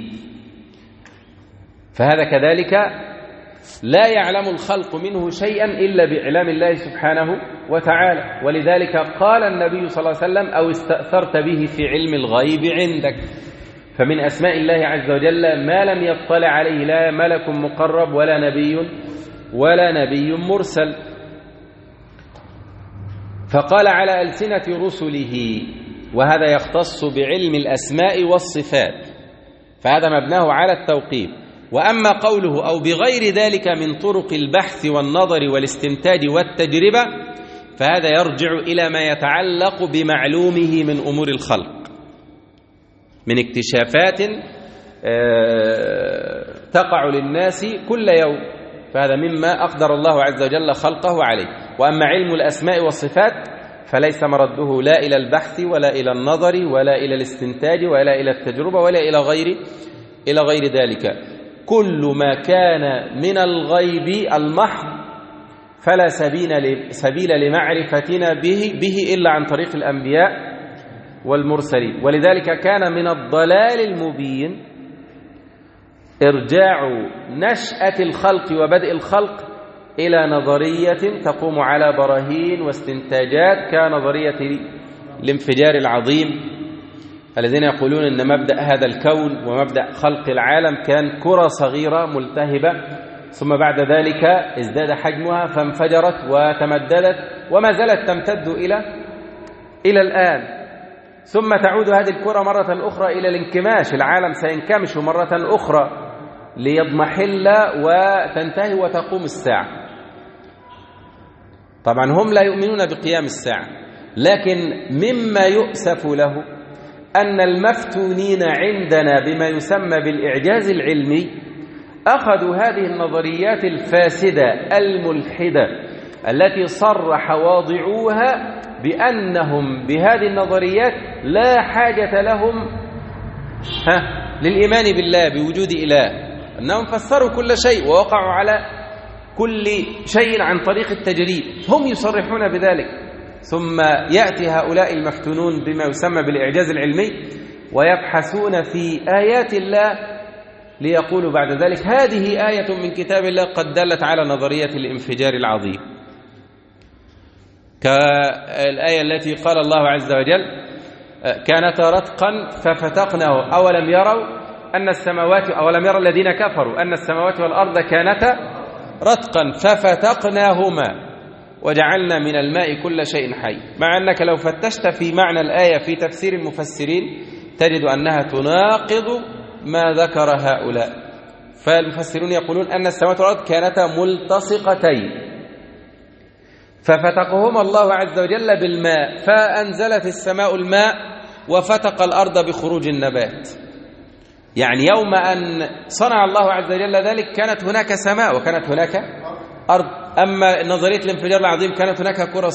فهذا كذلك لا يعلم الخلق منه شيئا إلا بإعلام الله سبحانه وتعالى. ولذلك قال النبي صلى الله عليه وسلم أو استأثرت به في علم الغيب عندك. فمن أسماء الله عز وجل ما لم يطلع عليه لا ملك مقرب ولا نبي مرسل. فقال على ألسنة رسله، وهذا يختص بعلم الأسماء والصفات، فهذا مبناه على التوقيف. وأما قوله أو بغير ذلك من طرق البحث والنظر والاستنتاج والتجربة، فهذا يرجع إلى ما يتعلق بمعلومه من أمور الخلق من اكتشافات تقع للناس كل يوم، فهذا مما أقدر الله عز وجل خلقه عليه. وأما علم الأسماء والصفات فليس مرده لا إلى البحث ولا إلى النظر ولا إلى الاستنتاج ولا إلى التجربة ولا إلى غير ذلك. كل ما كان من الغيب المحض فلا سبيل لمعرفتنا به إلا عن طريق الأنبياء والمرسلين. ولذلك كان من الضلال المبين إرجاع نشأة الخلق وبدء الخلق إلى نظرية تقوم على براهين واستنتاجات كنظرية الانفجار العظيم، الذين يقولون أن مبدأ هذا الكون ومبدأ خلق العالم كان كرة صغيرة ملتهبة، ثم بعد ذلك ازداد حجمها فانفجرت وتمددت وما زالت تمتد إلى الآن، ثم تعود هذه الكرة مرة أخرى إلى الانكماش، العالم سينكمش مرة أخرى ليضمحل وتنتهي وتقوم الساعة. طبعا هم لا يؤمنون بقيام الساعة، لكن مما يؤسف له أن المفتونين عندنا بما يسمى بالإعجاز العلمي أخذوا هذه النظريات الفاسدة الملحدة التي صرح واضعوها بأنهم بهذه النظريات لا حاجة لهم للإيمان بالله بوجود إله، أنهم فسروا كل شيء ووقعوا على كل شيء عن طريق التجريب، هم يصرحون بذلك. ثم يأتي هؤلاء المفتونون بما يسمى بالإعجاز العلمي ويبحثون في آيات الله ليقولوا بعد ذلك هذه آية من كتاب الله قد دلت على نظرية الانفجار العظيم، كالآية التي قال الله عز وجل كانت رتقا ففتقناه أولم يروا أن السماوات أولم يرى الذين كفروا أن السماوات والأرض كانتا رتقا ففتقناهما وجعلنا من الماء كل شيء حي. مع أنك لو فتشت في معنى الآية في تفسير المفسرين تجد أنها تناقض ما ذكر هؤلاء. فالمفسرون يقولون أن السماوات والأرض كانتا ملتصقتين ففتقهما الله عز وجل بالماء، فأنزلت السماء الماء وفتق الأرض بخروج النبات. يعني يوم أن صنع الله عز وجل ذلك كانت هناك سماء وكانت هناك أرض. أما نظرية الانفجار العظيم كانت هناك كرة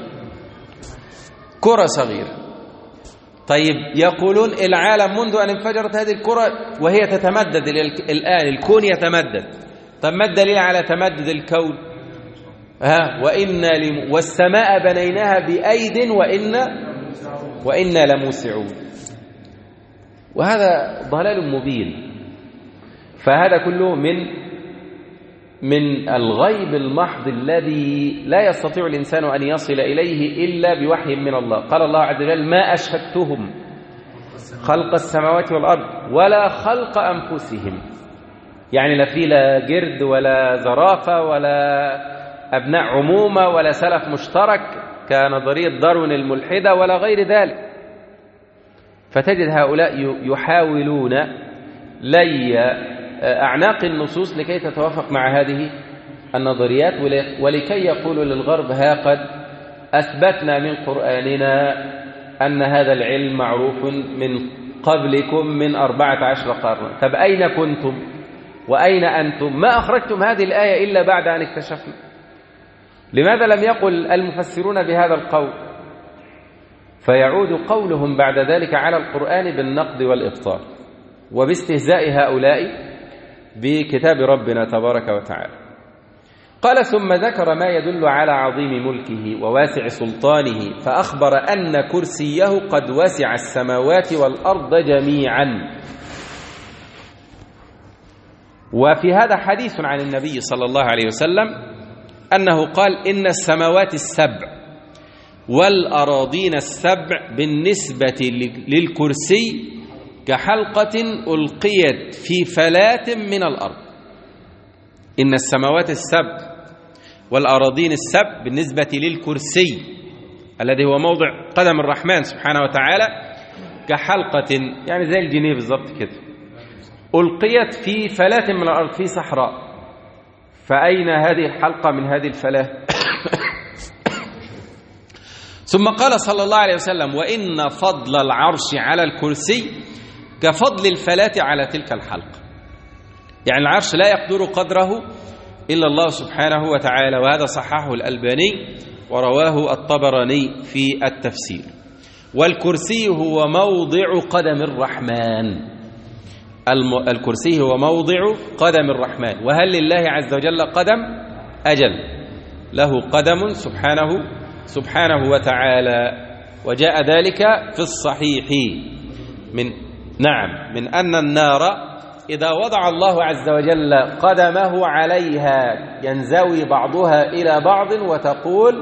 صغيرة. طيب يقولون العالم منذ أن انفجرت هذه الكرة وهي تتمدد الآن، الكون يتمدد. طب ما الدليل على تمدد الكون؟ والسماء بنيناها بأيد وإنا لموسعون. وهذا ضلال مبين. فهذا كله من الغيب المحض الذي لا يستطيع الإنسان أن يصل إليه إلا بوحي من الله. قال الله عز وجل ما أشهدتهم خلق السماوات والأرض ولا خلق أنفسهم. يعني لا في لا جرد ولا زرافة ولا أبناء عمومة ولا سلف مشترك كنظرية داروين الملحدة ولا غير ذلك. فتجد هؤلاء يحاولون لي أعناق النصوص لكي تتوافق مع هذه النظريات ولكي يقولوا للغرب ها قد أثبتنا من قرآننا أن هذا العلم معروف من قبلكم من 14 قرنا. طب أين كنتم وأين أنتم؟ ما أخرجتم هذه الآية إلا بعد أن اكتشفنا. لماذا لم يقل المفسرون بهذا القول؟ فيعود قولهم بعد ذلك على القرآن بالنقد والإبطال وباستهزاء هؤلاء بكتاب ربنا تبارك وتعالى. قال ثم ذكر ما يدل على عظيم ملكه وواسع سلطانه فأخبر أن كرسيه قد وسع السماوات والأرض جميعا. وفي هذا حديث عن النبي صلى الله عليه وسلم أنه قال إن السماوات السبع والأراضين السبع بالنسبة للكرسي كحلقة ألقيت في فلاة من الأرض. إن السماوات السبع والأراضين السبع بالنسبة للكرسي الذي هو موضع قدم الرحمن سبحانه وتعالى كحلقة، يعني زي الجنيه بالضبط كده، ألقيت في فلاة من الأرض في صحراء. فأين هذه الحلقة من هذه الفلاة؟ ثم قال صلى الله عليه وسلم وإن فضل العرش على الكرسي كفضل الفلاة على تلك الحلقة. يعني العرش لا يقدر قدره إلا الله سبحانه وتعالى. وهذا صححه الألباني ورواه الطبراني في التفسير. والكرسي هو موضع قدم الرحمن. الكرسي هو موضع قدم الرحمن. وهل لله عز وجل قدم؟ أجل له قدم سبحانه وتعالى. وجاء ذلك في الصحيح من أن النار إذا وضع الله عز وجل قدمه عليها ينزوي بعضها إلى بعض وتقول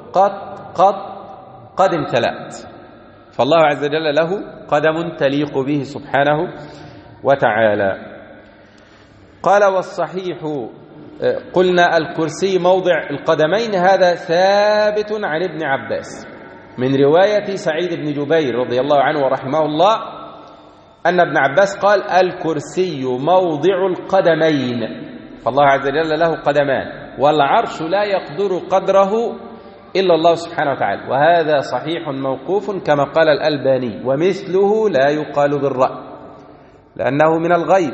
قد امتلأت. فالله عز وجل له قدم تليق به سبحانه وتعالى. قال والصحيح قلنا الكرسي موضع القدمين. هذا ثابت عن ابن عباس من رواية سعيد بن جبير رضي الله عنه ورحمه الله أن ابن عباس قال الكرسي موضع القدمين. فالله عز وجل له قدمان والعرش لا يقدر قدره إلا الله سبحانه وتعالى، وهذا صحيح موقوف كما قال الألباني، ومثله لا يقال بالرأي لأنه من الغيب،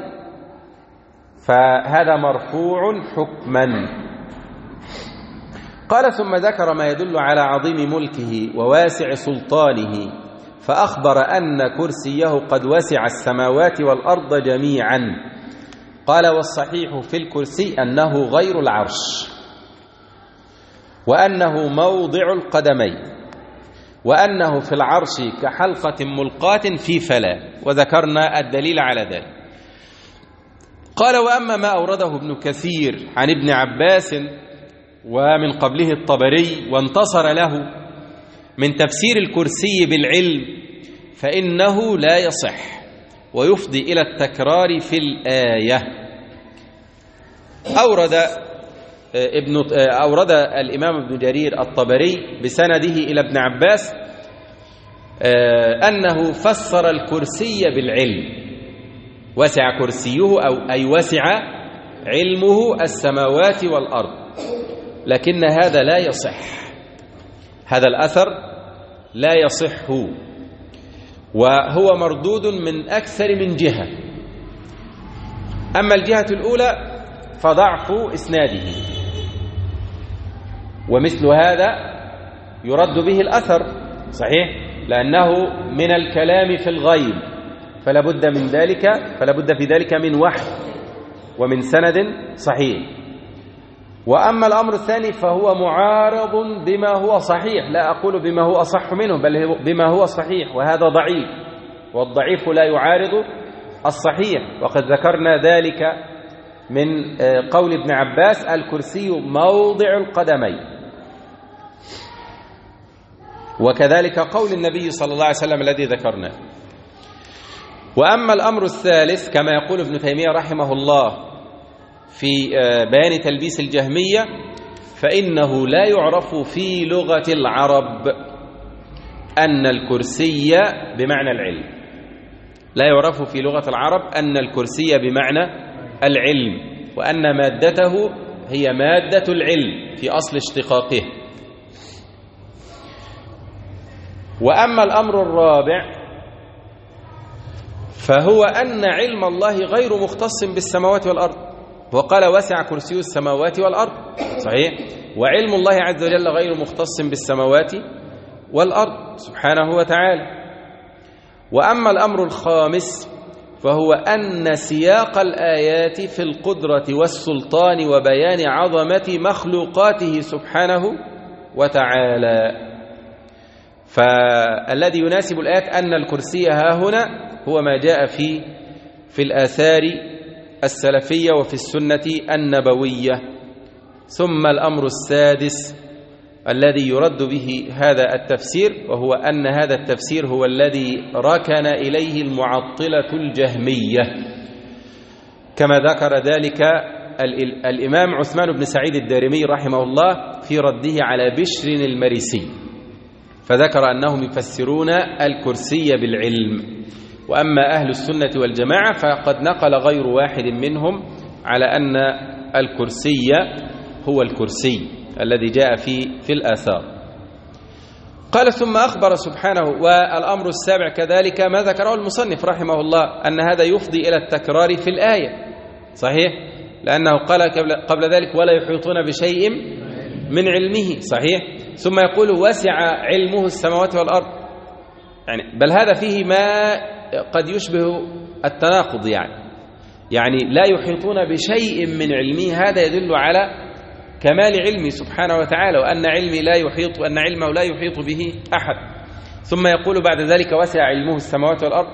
فهذا مرفوع حكما. قال ثم ذكر ما يدل على عظيم ملكه وواسع سلطانه، فأخبر أن كرسيه قد وسع السماوات والأرض جميعا. قال والصحيح في الكرسي أنه غير العرش، وأنه موضع القدمين، وأنه في العرش كحلقة ملقاة في فلاة، وذكرنا الدليل على ذلك. قال وأما ما أورده ابن كثير عن ابن عباس ومن قبله الطبري وانتصر له من تفسير الكرسي بالعلم فإنه لا يصح ويفضي إلى التكرار في الآية. أورد الإمام ابن جرير الطبري بسنده إلى ابن عباس أنه فسر الكرسي بالعلم، وسع كرسيه أي وسع علمه السماوات والأرض، لكن هذا لا يصح، هذا الأثر لا يصح، وهو مردود من أكثر من جهة. أما الجهة الأولى فضعف إسناده، ومثل هذا يرد به الأثر صحيح، لأنه من الكلام في الغيب، فلا بد في ذلك من وحي ومن سند صحيح. وأما الأمر الثاني فهو معارض بما هو صحيح، لا أقول بما هو أصح منه، بل بما هو صحيح، وهذا ضعيف، والضعيف لا يعارض الصحيح. وقد ذكرنا ذلك من قول ابن عباس الكرسي موضع القدمين، وكذلك قول النبي صلى الله عليه وسلم الذي ذكرناه. وأما الأمر الثالث كما يقول ابن تيمية رحمه الله في بيان تلبيس الجهمية، فإنه لا يعرف في لغة العرب أن الكرسي بمعنى العلم، لا يعرف في لغة العرب أن الكرسي بمعنى العلم، وأن مادته هي مادة العلم في أصل اشتقاقه. وأما الأمر الرابع فهو أن علم الله غير مختص بالسماوات والأرض، وقال وسع كرسي السماوات والأرض صحيح، وعلم الله عز وجل غير مختص بالسماوات والأرض سبحانه وتعالى. وأما الأمر الخامس فهو أن سياق الآيات في القدرة والسلطان وبيان عظمة مخلوقاته سبحانه وتعالى، فالذي يناسب الآيات أن الكرسي ها هنا هو ما جاء في الآثار السلفية وفي السنة النبوية. ثم الأمر السادس الذي يرد به هذا التفسير، وهو أن هذا التفسير هو الذي ركن إليه المعطلة الجهمية، كما ذكر ذلك الإمام عثمان بن سعيد الدارمي رحمه الله في رده على بشر المريسي، فذكر أنهم يفسرون الكرسي بالعلم. وأما أهل السنة والجماعة فقد نقل غير واحد منهم على أن الكرسي هو الكرسي الذي جاء في الآثار. قال ثم أخبر سبحانه. والأمر السابع كذلك ما ذكره المصنف رحمه الله أن هذا يفضي إلى التكرار في الآية صحيح، لأنه قال قبل ذلك ولا يحيطون بشيء من علمه صحيح، ثم يقول وسع علمه السماوات والأرض، يعني بل هذا فيه ما قد يشبه التناقض، يعني لا يحيطون بشيء من علمه، هذا يدل على كمال علمه سبحانه وتعالى، وأن علمه لا يحيط به أحد. ثم يقول بعد ذلك وسع علمه السماوات والأرض.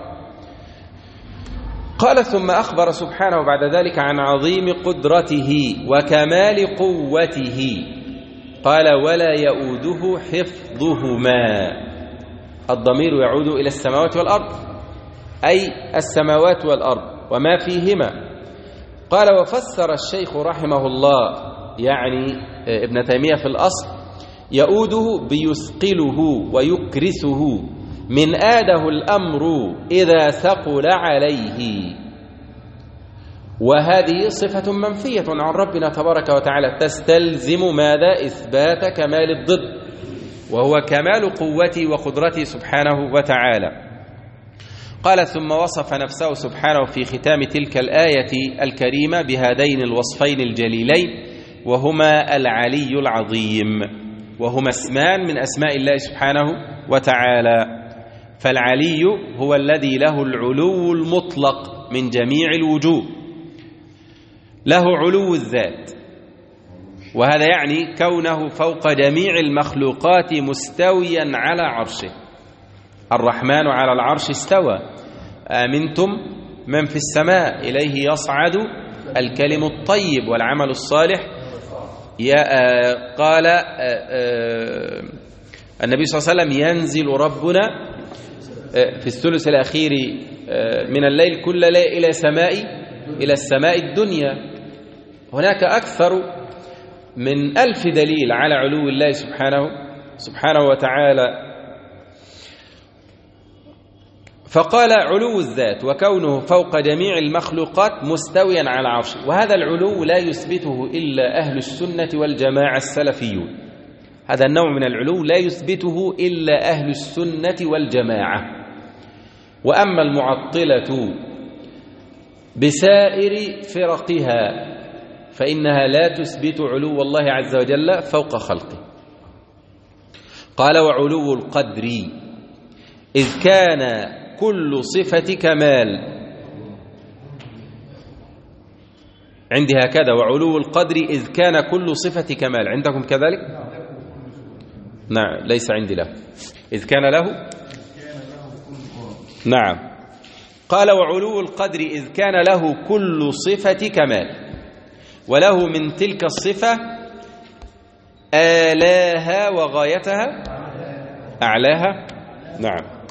قال ثم أخبر سبحانه بعد ذلك عن عظيم قدرته وكمال قوته، قال ولا يؤوده حفظهما، الضمير يعود إلى السماوات والأرض، أي السماوات والأرض وما فيهما. قال وفسر الشيخ رحمه الله يعني ابن تيمية في الأصل يؤوده بيثقله ويكرسه، من آده الأمر إذا ثقل عليه، وهذه صفة منفية عن ربنا تبارك وتعالى تستلزم ماذا؟ إثبات كمال الضد، وهو كمال قوته وقدرته سبحانه وتعالى. قال: ثم وصف نفسه سبحانه في ختام تلك الآية الكريمة بهذين الوصفين الجليلين، وهما العلي العظيم، وهما اسمان من أسماء الله سبحانه وتعالى. فالعلي هو الذي له العلو المطلق من جميع الوجوه، له علو الذات، وهذا يعني كونه فوق جميع المخلوقات مستويا على عرشه. الرحمن على العرش استوى. آمنتم من في السماء إليه يصعد الكلم الطيب والعمل الصالح. قال النبي صلى الله عليه وسلم: ينزل ربنا في الثلث الأخير من الليل كل ليلة إلى السماء الدنيا. هناك أكثر من 1000 دليل على علو الله سبحانه وتعالى. فقال: علو الذات وكونه فوق جميع المخلوقات مستويا على عرشه. وهذا العلو لا يثبته إلا أهل السنة والجماعة السلفيون. هذا النوع من العلو لا يثبته إلا أهل السنة والجماعة. وأما المعطلة بسائر فرقها فإنها لا تثبت علو الله عز وجل فوق خلقه. قال: وعلو القدر إذ كان كل صفة كمال. عندي هكذا: وعلو القدر إذ كان كل صفة كمال. عندكم كذلك؟ نعم، ليس عندي له. إذ كان له، نعم. قال: وعلو القدر إذ كان له كل صفة كمال، وله من تلك الصفة آلاها وغايتها، أعلاها، نعم،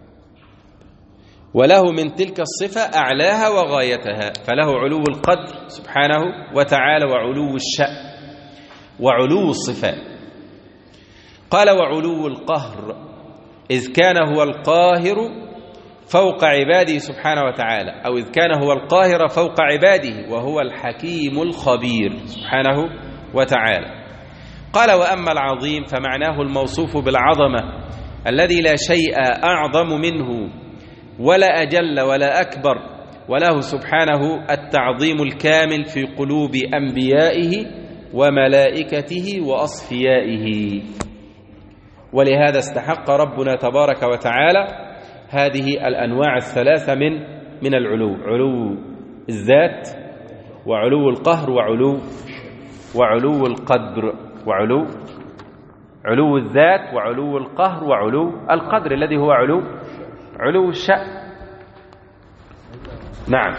وله من تلك الصفة أعلاها وغايتها. فله علو القدر سبحانه وتعالى وعلو الشأن وعلو الصفات. قال: وعلو القهر إذ كان هو القاهر فوق عباده سبحانه وتعالى، أو إذ كان هو القاهر فوق عباده وهو الحكيم الخبير سبحانه وتعالى. قال: وأما العظيم فمعناه الموصوف بالعظمة الذي لا شيء أعظم منه ولا أجل ولا أكبر، وله سبحانه التعظيم الكامل في قلوب أنبيائه وملائكته وأصفيائه. ولهذا استحق ربنا تبارك وتعالى هذه الأنواع الثلاثة من العلو: علو الذات وعلو القهر وعلو القدر، علو الذات وعلو القهر وعلو القدر الذي هو علو الشأن. نعم،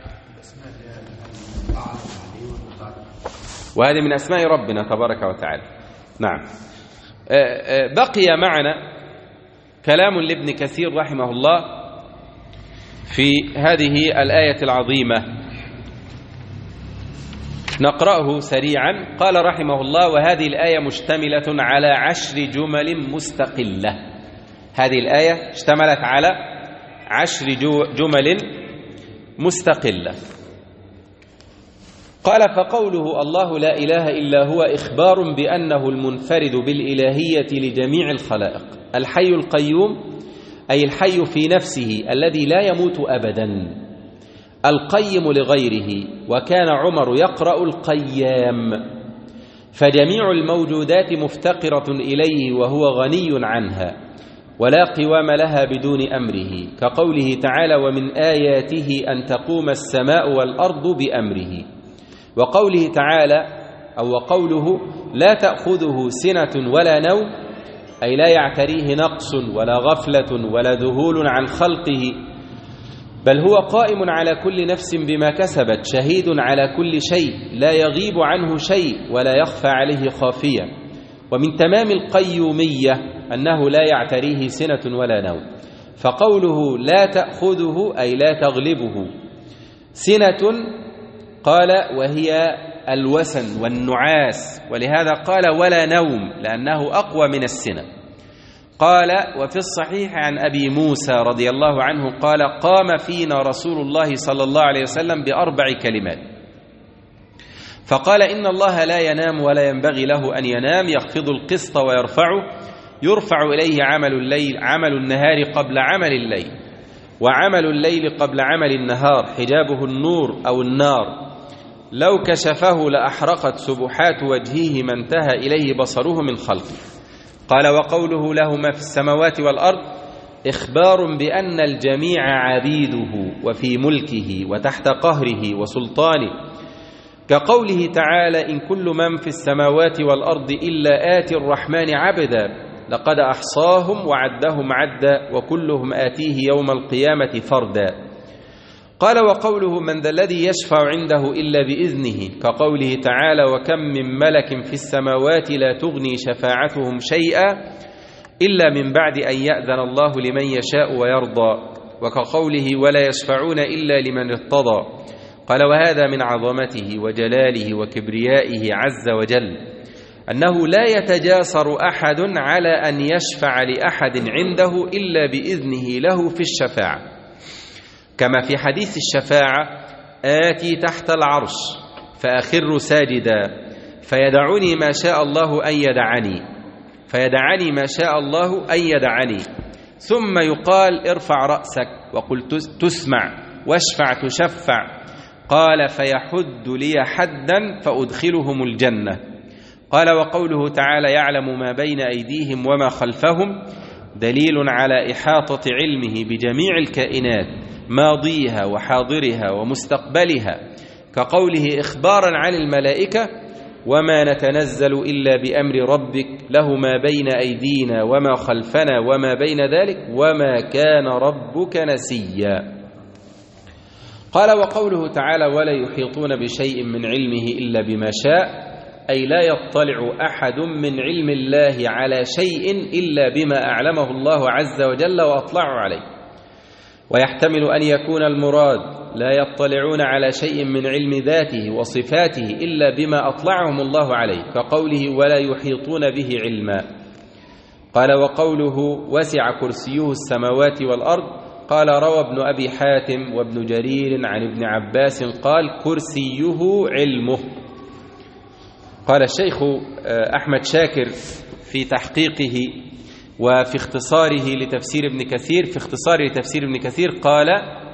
وهذه من أسماء ربنا تبارك وتعالى. نعم. بقي معنا كلام لابن كثير رحمه الله في هذه الآية العظيمة، نقرأه سريعا. قال رحمه الله: وهذه الآية مشتملة على 10 جمل مستقلة. هذه الآية اشتملت على 10 جمل مستقلة. قال: فقوله الله لا إله إلا هو إخبار بأنه المنفرد بالإلهية لجميع الخلائق، الحي القيوم أي الحي في نفسه الذي لا يموت أبدا، القيم لغيره. وكان عمر يقرأ القيام، فجميع الموجودات مفتقرة إليه وهو غني عنها ولا قوام لها بدون أمره، كقوله تعالى: ومن آياته أن تقوم السماء والأرض بأمره. وقوله تعالى أو وقوله: لا تأخذه سنة ولا نوم، أي لا يعتريه نقص ولا غفلة ولا ذهول عن خلقه، بل هو قائم على كل نفس بما كسبت، شهيد على كل شيء، لا يغيب عنه شيء ولا يخفى عليه خافية. ومن تمام القيومية أنه لا يعتريه سنة ولا نوم. فقوله لا تأخذه أي لا تغلبه سنة، قال وهي الوسن والنعاس، ولهذا قال ولا نوم لأنه أقوى من السنة. قال: وفي الصحيح عن أبي موسى رضي الله عنه قال: قام فينا رسول الله صلى الله عليه وسلم ب4 كلمات، فقال: إن الله لا ينام ولا ينبغي له أن ينام، يخفض القسط ويرفعه، يرفع إليه عمل النهار قبل عمل الليل، وعمل الليل قبل عمل النهار حجابه النور أو النار، لو كشفه لأحرقت سبحات وجهه ما انتهى إليه بصره من خلقه. قال وقوله له ما في السماوات والأرض إخبار بأن الجميع عبيده وفي ملكه وتحت قهره وسلطانه، كقوله تعالى إن كل من في السماوات والأرض إلا آتي الرحمن عبدا لقد أحصاهم وعدهم عدا وكلهم آتيه يوم القيامة فردا. قال وقوله من ذا الذي يشفع عنده إلا بإذنه، كقوله تعالى وكم من ملك في السماوات لا تغني شفاعتهم شيئا إلا من بعد أن يأذن الله لمن يشاء ويرضى، وكقوله ولا يشفعون إلا لمن ارتضى. قال وهذا من عظمته وجلاله وكبريائه عز وجل أنه لا يتجاسر أحد على أن يشفع لأحد عنده إلا بإذنه له في الشفاعة، كما في حديث الشفاعة آتي تحت العرش فأخر ساجدا فيدعني ما شاء الله أن يدعني ثم يقال ارفع رأسك وقل تسمع واشفع تشفع، قال فيحد لي حدا فأدخلهم الجنة. قال وقوله تعالى يعلم ما بين أيديهم وما خلفهم دليل على إحاطة علمه بجميع الكائنات ماضيها وحاضرها ومستقبلها، كقوله إخبارا عن الملائكة وما نتنزل إلا بأمر ربك له ما بين أيدينا وما خلفنا وما بين ذلك وما كان ربك نسيا. قال وقوله تعالى ولا يحيطون بشيء من علمه إلا بما شاء، أي لا يطلع أحد من علم الله على شيء إلا بما أعلمه الله عز وجل وأطلعوا عليه. ويحتمل أن يكون المراد لا يطلعون على شيء من علم ذاته وصفاته إلا بما أطلعهم الله عليه، كقوله ولا يحيطون به علما. قال وقوله وسع كرسيه السماوات والأرض، قال روى ابن أبي حاتم وابن جرير عن ابن عباس قال كرسيه علمه. قال الشيخ أحمد شاكر في تحقيقه وفي اختصاره لتفسير ابن كثير، في اختصاره لتفسير ابن كثير قال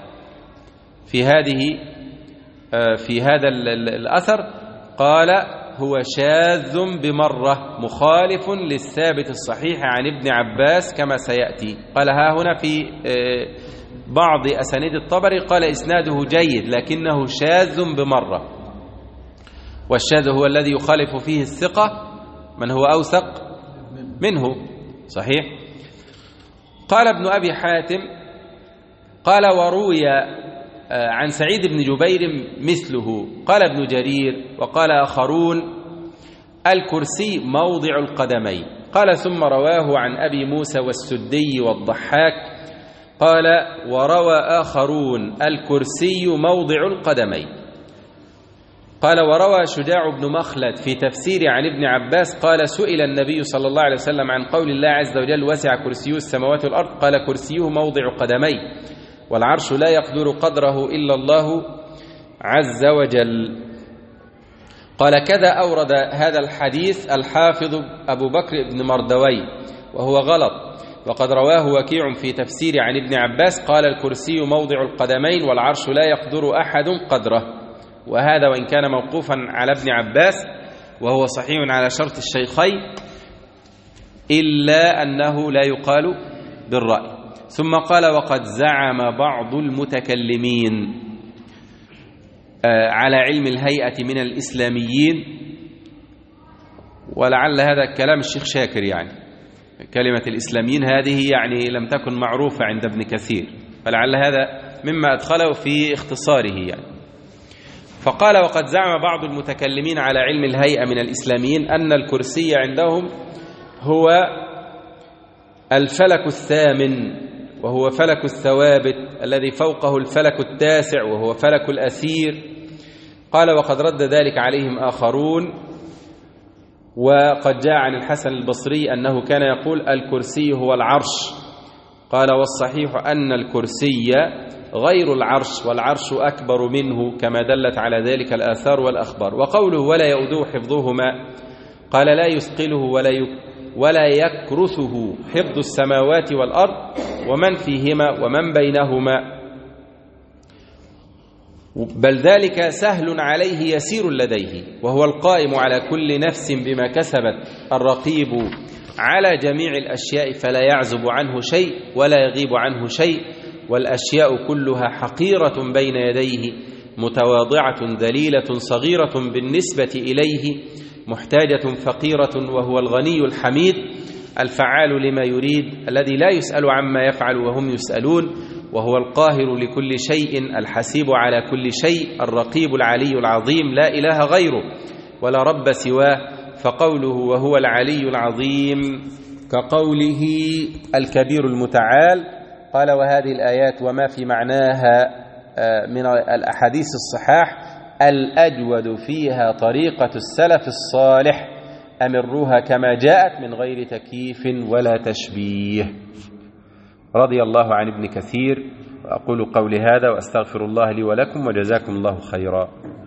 في هذا الأثر قال هو شاذ بمرة مخالف للثابت الصحيح عن ابن عباس كما سيأتي. قال ها هنا في بعض أسانيد الطبري قال إسناده جيد لكنه شاذ بمرة، والشاذ هو الذي يخالف فيه الثقة من هو أوثق منه، صحيح. قال ابن أبي حاتم قال وروي عن سعيد بن جبير مثله. قال ابن جرير وقال آخرون الكرسي موضع القدمين. قال ثم رواه عن أبي موسى والسدي والضحاك قال وروى آخرون الكرسي موضع القدمين. قال وروى شجاع بن مخلد في تفسير عن ابن عباس قال سئل النبي صلى الله عليه وسلم عن قول الله عز وجل وسع كرسيه السماوات والأرض، قال كرسيه موضع قدمي والعرش لا يقدر قدره إلا الله عز وجل. قال كذا أورد هذا الحديث الحافظ أبو بكر بن مردوي وهو غلط، وقد رواه وكيع في تفسير عن ابن عباس قال الكرسي موضع القدمين والعرش لا يقدر أحد قدره، وهذا وإن كان موقوفا على ابن عباس وهو صحيح على شرط الشيخين إلا أنه لا يقال بالرأي. ثم قال وقد زعم بعض المتكلمين على علم الهيئة من الإسلاميين، ولعل هذا كلام الشيخ شاكر، يعني كلمة الإسلاميين هذه يعني لم تكن معروفة عند ابن كثير، فلعل هذا مما أدخله في اختصاره يعني. فقال وقد زعم بعض المتكلمين على علم الهيئة من الإسلاميين أن الكرسي عندهم هو الفلك الثامن، وهو فلك الثوابت الذي فوقه الفلك التاسع وهو فلك الأثير. قال وقد رد ذلك عليهم آخرون، وقد جاء عن الحسن البصري أنه كان يقول الكرسي هو العرش. قال والصحيح أن الكرسي غير العرش والعرش أكبر منه كما دلت على ذلك الآثار والأخبار. وقوله ولا يؤوده حفظهما قال لا يثقله ولا يكرثه حفظ السماوات والأرض ومن فيهما ومن بينهما، بل ذلك سهل عليه يسير لديه، وهو القائم على كل نفس بما كسبت، الرقيب على جميع الأشياء فلا يعزب عنه شيء ولا يغيب عنه شيء، والأشياء كلها حقيرة بين يديه، متواضعة ذليلة صغيرة بالنسبة إليه، محتاجة فقيرة، وهو الغني الحميد الفعال لما يريد، الذي لا يسأل عما يفعل وهم يسألون، وهو القاهر لكل شيء الحسيب على كل شيء، الرقيب العلي العظيم، لا إله غيره ولا رب سواه، فقوله وهو العلي العظيم كقوله الكبير المتعال. قال وهذه الآيات وما في معناها من الأحاديث الصحاح الأجود فيها طريقة السلف الصالح، أمروها كما جاءت من غير تكييف ولا تشبيه. رضي الله عن ابن كثير. وأقول قولي هذا وأستغفر الله لي ولكم، وجزاكم الله خيرا.